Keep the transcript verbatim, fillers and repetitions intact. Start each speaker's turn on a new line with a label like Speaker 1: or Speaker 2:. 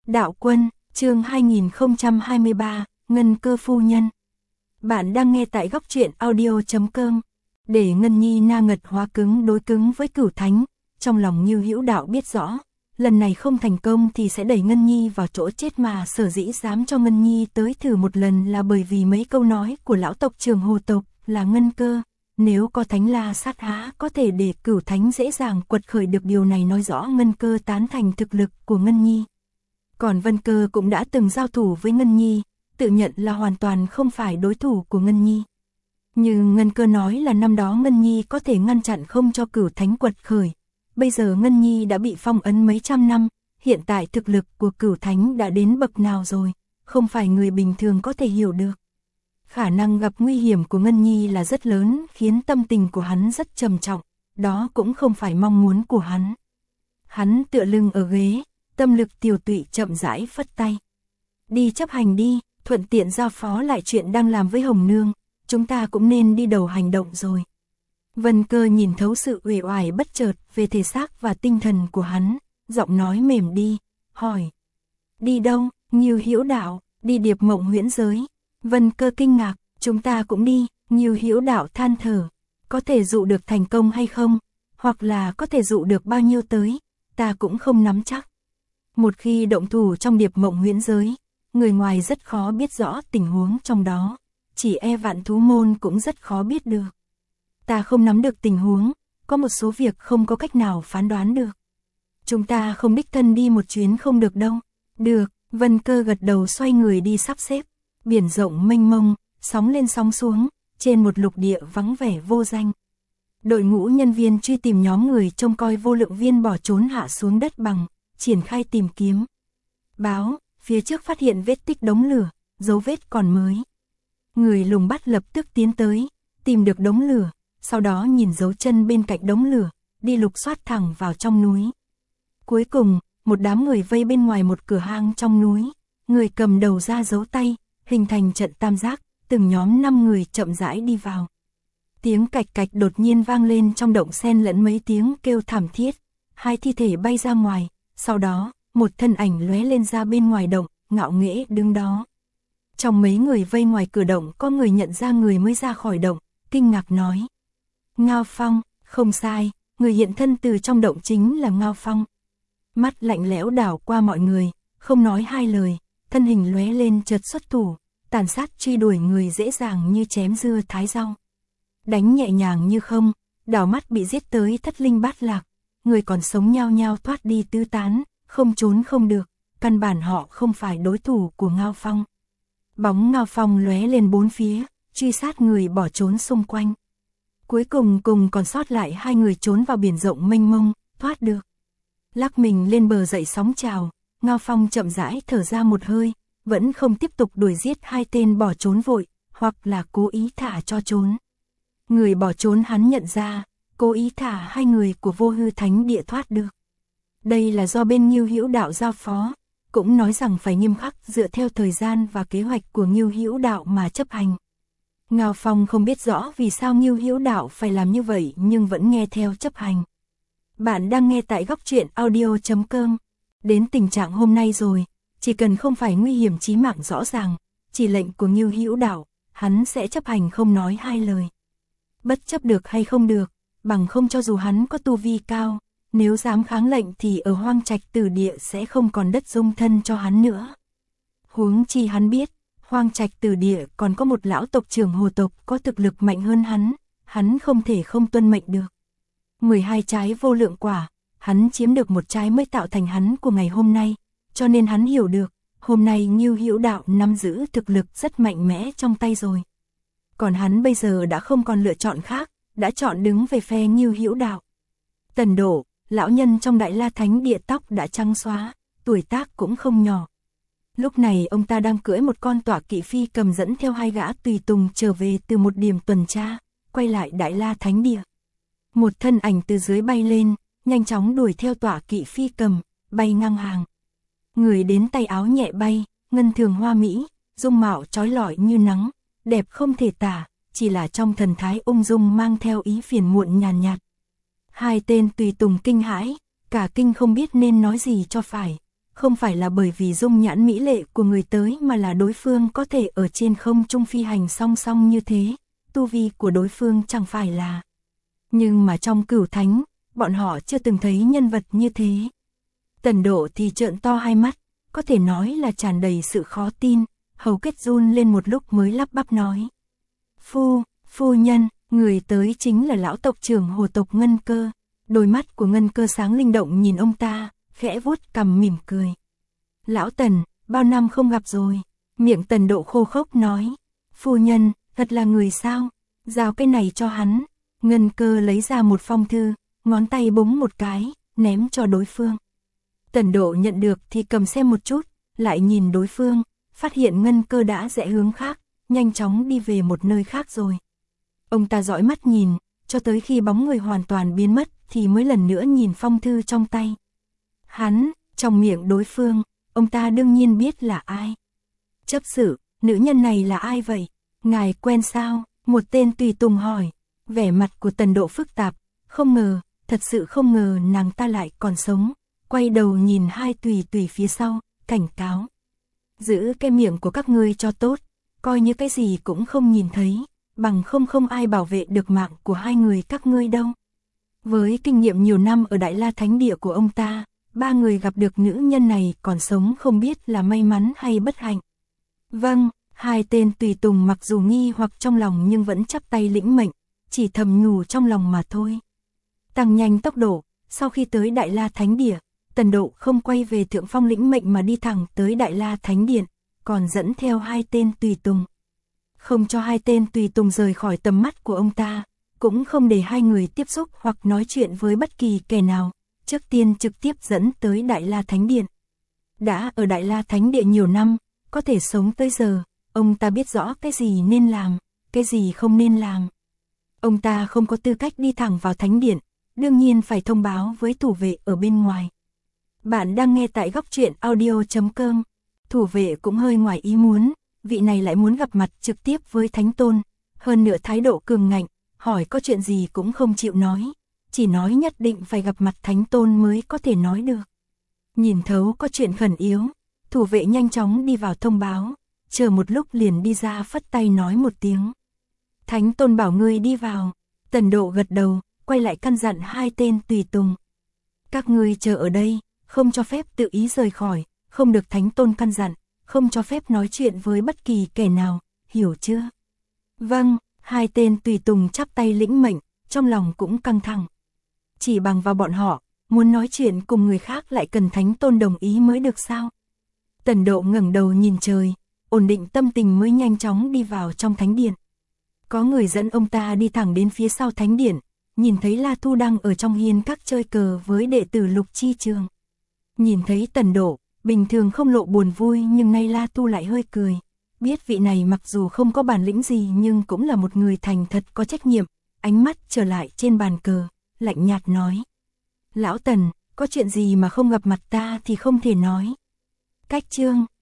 Speaker 1: Đạo Quân, chương hai nghìn không trăm hai mươi ba, Ngân Cơ Phu Nhân. Bạn đang nghe tại góc truyện audio chấm com. Để Ngân Nhi na ngật hóa cứng đối cứng với Cửu Thánh, trong lòng Ngưu Hữu Đạo biết rõ, lần này không thành công thì sẽ đẩy Ngân Nhi vào chỗ chết, mà sở dĩ dám cho Ngân Nhi tới thử một lần là bởi vì mấy câu nói của lão tộc trưởng Hồ tộc là Ngân Cơ. Nếu có Thánh La Sát há có thể để Cửu Thánh dễ dàng quật khởi được, điều này nói rõ Ngân Cơ tán thành thực lực của Ngân Nhi. Còn Vân Cơ cũng đã từng giao thủ với Ngân Nhi, tự nhận là hoàn toàn không phải đối thủ của Ngân Nhi. Nhưng Ngân Cơ nói là năm đó Ngân Nhi có thể ngăn chặn không cho Cửu Thánh quật khởi. Bây giờ Ngân Nhi đã bị phong ấn mấy trăm năm, hiện tại thực lực của Cửu Thánh đã đến bậc nào rồi, không phải người bình thường có thể hiểu được. Khả năng gặp nguy hiểm của Ngân Nhi là rất lớn, khiến tâm tình của hắn rất trầm trọng, đó cũng không phải mong muốn của hắn. Hắn tựa lưng ở ghế, tâm lực tiều tụy chậm rãi phất tay. Đi chấp hành đi, thuận tiện giao phó lại chuyện đang làm với Hồng Nương, chúng ta cũng nên đi đầu hành động rồi. Vân Cơ nhìn thấu sự uể oải bất chợt về thể xác và tinh thần của hắn, giọng nói mềm đi, hỏi. Đi đâu? Ngưu Hữu Đạo, đi Điệp Mộng huyễn giới. Vân Cơ kinh ngạc, chúng ta cũng đi. Ngưu Hữu Đạo than thở, có thể dụ được thành công hay không, hoặc là có thể dụ được bao nhiêu tới, ta cũng không nắm chắc. Một khi động thủ trong Điệp Mộng huyễn giới, người ngoài rất khó biết rõ tình huống trong đó, chỉ e Vạn Thú Môn cũng rất khó biết được. Ta không nắm được tình huống, có một số việc không có cách nào phán đoán được. Chúng ta không đích thân đi một chuyến không được đâu. Được, Vân Cơ gật đầu xoay người đi sắp xếp. Biển rộng mênh mông, sóng lên sóng xuống, trên một lục địa vắng vẻ vô danh. Đội ngũ nhân viên truy tìm nhóm người trông coi Vô Lượng Viên bỏ trốn hạ xuống đất bằng, triển khai tìm kiếm. Báo, phía trước phát hiện vết tích đống lửa, dấu vết còn mới. Người lùng bắt lập tức tiến tới, tìm được đống lửa, sau đó nhìn dấu chân bên cạnh đống lửa, đi lục soát thẳng vào trong núi. Cuối cùng, một đám người vây bên ngoài một cửa hang trong núi, người cầm đầu ra giấu tay, hình thành trận tam giác, từng nhóm năm người chậm rãi đi vào. Tiếng cạch cạch đột nhiên vang lên trong động, xen lẫn mấy tiếng kêu thảm thiết, hai thi thể bay ra ngoài, sau đó, một thân ảnh lóe lên ra bên ngoài động, ngạo nghễ đứng đó. Trong mấy người vây ngoài cửa động có người nhận ra người mới ra khỏi động, kinh ngạc nói. Ngao Phong, không sai, người hiện thân từ trong động chính là Ngao Phong. Mắt lạnh lẽo đảo qua mọi người, không nói hai lời, thân hình lóe lên chợt xuất thủ, tàn sát truy đuổi người dễ dàng như chém dưa thái rau. Đánh nhẹ nhàng như không, đảo mắt bị giết tới thất linh bát lạc, người còn sống nhao nhao thoát đi tứ tán, không trốn không được, căn bản họ không phải đối thủ của Ngao Phong. Bóng Ngao Phong lóe lên bốn phía, truy sát người bỏ trốn xung quanh. Cuối cùng cùng còn sót lại hai người trốn vào biển rộng mênh mông, thoát được. Lắc mình lên bờ dậy sóng trào, Ngao Phong chậm rãi thở ra một hơi, vẫn không tiếp tục đuổi giết hai tên bỏ trốn vội, hoặc là cố ý thả cho trốn. Người bỏ trốn hắn nhận ra, cố ý thả hai người của Vô Hư Thánh Địa thoát được. Đây là do bên Ngưu Hữu Đạo giao phó, cũng nói rằng phải nghiêm khắc dựa theo thời gian và kế hoạch của Ngưu Hữu Đạo mà chấp hành. Ngao Phong không biết rõ vì sao Ngưu Hữu Đạo phải làm như vậy nhưng vẫn nghe theo chấp hành. Bạn đang nghe tại góc truyện audio chấm com. Đến tình trạng hôm nay rồi, chỉ cần không phải nguy hiểm chí mạng rõ ràng, chỉ lệnh của Ngưu Hữu Đạo, hắn sẽ chấp hành không nói hai lời. Bất chấp được hay không được, bằng không cho dù hắn có tu vi cao, nếu dám kháng lệnh thì ở Hoang Trạch Tử Địa sẽ không còn đất dung thân cho hắn nữa. Huống chi hắn biết, Hoang Trạch Tử Địa còn có một lão tộc trưởng Hồ tộc có thực lực mạnh hơn hắn, hắn không thể không tuân mệnh được. mười hai trái vô lượng quả, hắn chiếm được một trái mới tạo thành hắn của ngày hôm nay, cho nên hắn hiểu được, hôm nay Ngưu Hữu Đạo nắm giữ thực lực rất mạnh mẽ trong tay rồi. Còn hắn bây giờ đã không còn lựa chọn khác, đã chọn đứng về phe Ngưu Hữu Đạo. Tần Đổ, lão nhân trong Đại La Thánh Địa tóc đã trắng xóa, tuổi tác cũng không nhỏ. Lúc này ông ta đang cưỡi một con tọa kỵ phi cầm dẫn theo hai gã tùy tùng trở về từ một điểm tuần tra, quay lại Đại La Thánh Địa. Một thân ảnh từ dưới bay lên, nhanh chóng đuổi theo tọa kỵ phi cầm, bay ngang hàng. Người đến tay áo nhẹ bay, ngân thường hoa mỹ, dung mạo trói lọi như nắng, đẹp không thể tả, chỉ là trong thần thái ung dung mang theo ý phiền muộn nhàn nhạt, nhạt. Hai tên tùy tùng kinh hãi, cả kinh không biết nên nói gì cho phải, không phải là bởi vì dung nhãn mỹ lệ của người tới mà là đối phương có thể ở trên không trung phi hành song song như thế, tu vi của đối phương chẳng phải là. Nhưng mà trong Cửu Thánh, bọn họ chưa từng thấy nhân vật như thế. Tần Độ thì trợn to hai mắt, có thể nói là tràn đầy sự khó tin, hầu kết run lên một lúc mới lắp bắp nói. Phu, phu nhân, người tới chính là lão tộc trưởng hồ tộc Ngân Cơ. Đôi mắt của Ngân Cơ sáng linh động nhìn ông ta, khẽ vuốt cằm mỉm cười. Lão Tần, bao năm không gặp rồi. Miệng Tần Độ khô khốc nói. Phu nhân, thật là người sao? Giao cái này cho hắn. Ngân Cơ lấy ra một phong thư, ngón tay búng một cái, ném cho đối phương. Tần Độ nhận được thì cầm xem một chút, lại nhìn đối phương, phát hiện Ngân Cơ đã rẽ hướng khác, nhanh chóng đi về một nơi khác rồi. Ông ta dõi mắt nhìn, cho tới khi bóng người hoàn toàn biến mất thì mới lần nữa nhìn phong thư trong tay. Hắn, trong miệng đối phương, ông ta đương nhiên biết là ai. Chấp sự, nữ nhân này là ai vậy? Ngài quen sao? Một tên tùy tùng hỏi. Vẻ mặt của Tần Độ phức tạp, không ngờ, thật sự không ngờ nàng ta lại còn sống. Quay đầu nhìn hai tùy tùy phía sau, cảnh cáo. Giữ cái miệng của các ngươi cho tốt, coi như cái gì cũng không nhìn thấy, bằng không không ai bảo vệ được mạng của hai người các ngươi đâu. Với kinh nghiệm nhiều năm ở Đại La Thánh Địa của ông ta, ba người gặp được nữ nhân này còn sống không biết là may mắn hay bất hạnh. Vâng, hai tên tùy tùng mặc dù nghi hoặc trong lòng nhưng vẫn chắp tay lĩnh mệnh, chỉ thầm nhủ trong lòng mà thôi. Tăng nhanh tốc độ, sau khi tới Đại La Thánh Địa, Tần Độ không quay về Thượng Phong lĩnh mệnh mà đi thẳng tới Đại La Thánh Điện, còn dẫn theo hai tên tùy tùng. Không cho hai tên tùy tùng rời khỏi tầm mắt của ông ta, cũng không để hai người tiếp xúc hoặc nói chuyện với bất kỳ kẻ nào, trước tiên trực tiếp dẫn tới Đại La Thánh Điện. Đã ở Đại La Thánh Điện nhiều năm, có thể sống tới giờ, ông ta biết rõ cái gì nên làm, cái gì không nên làm. Ông ta không có tư cách đi thẳng vào Thánh Điện, đương nhiên phải thông báo với thủ vệ ở bên ngoài. Bạn đang nghe tại góc truyện audio chấm com. Thủ vệ cũng hơi ngoài ý muốn, vị này lại muốn gặp mặt trực tiếp với Thánh Tôn, hơn nữa thái độ cường ngạnh, hỏi có chuyện gì cũng không chịu nói, chỉ nói nhất định phải gặp mặt Thánh Tôn mới có thể nói được. Nhìn thấu có chuyện khẩn yếu, thủ vệ nhanh chóng đi vào thông báo, chờ một lúc liền đi ra phất tay nói một tiếng. Thánh Tôn bảo ngươi đi vào. Tần Độ gật đầu, quay lại căn dặn hai tên tùy tùng. Các ngươi chờ ở đây, không cho phép tự ý rời khỏi, không được Thánh Tôn căn dặn, không cho phép nói chuyện với bất kỳ kẻ nào, hiểu chưa? Vâng, hai tên tùy tùng chắp tay lĩnh mệnh, trong lòng cũng căng thẳng. Chỉ bằng vào bọn họ, muốn nói chuyện cùng người khác lại cần Thánh Tôn đồng ý mới được sao? Tần Độ ngẩng đầu nhìn trời, ổn định tâm tình mới nhanh chóng đi vào trong Thánh Điện. Có người dẫn ông ta đi thẳng đến phía sau Thánh Điện, nhìn thấy La Thu đang ở trong hiên các chơi cờ với đệ tử Lục Chi Trường. Nhìn thấy Tần Độ, bình thường không lộ buồn vui nhưng nay La Tu lại hơi cười. Biết vị này mặc dù không có bản lĩnh gì nhưng cũng là một người thành thật có trách nhiệm, ánh mắt trở lại trên bàn cờ, lạnh nhạt nói. Lão Tần, có chuyện gì mà không gặp mặt ta thì không thể nói. Cách chương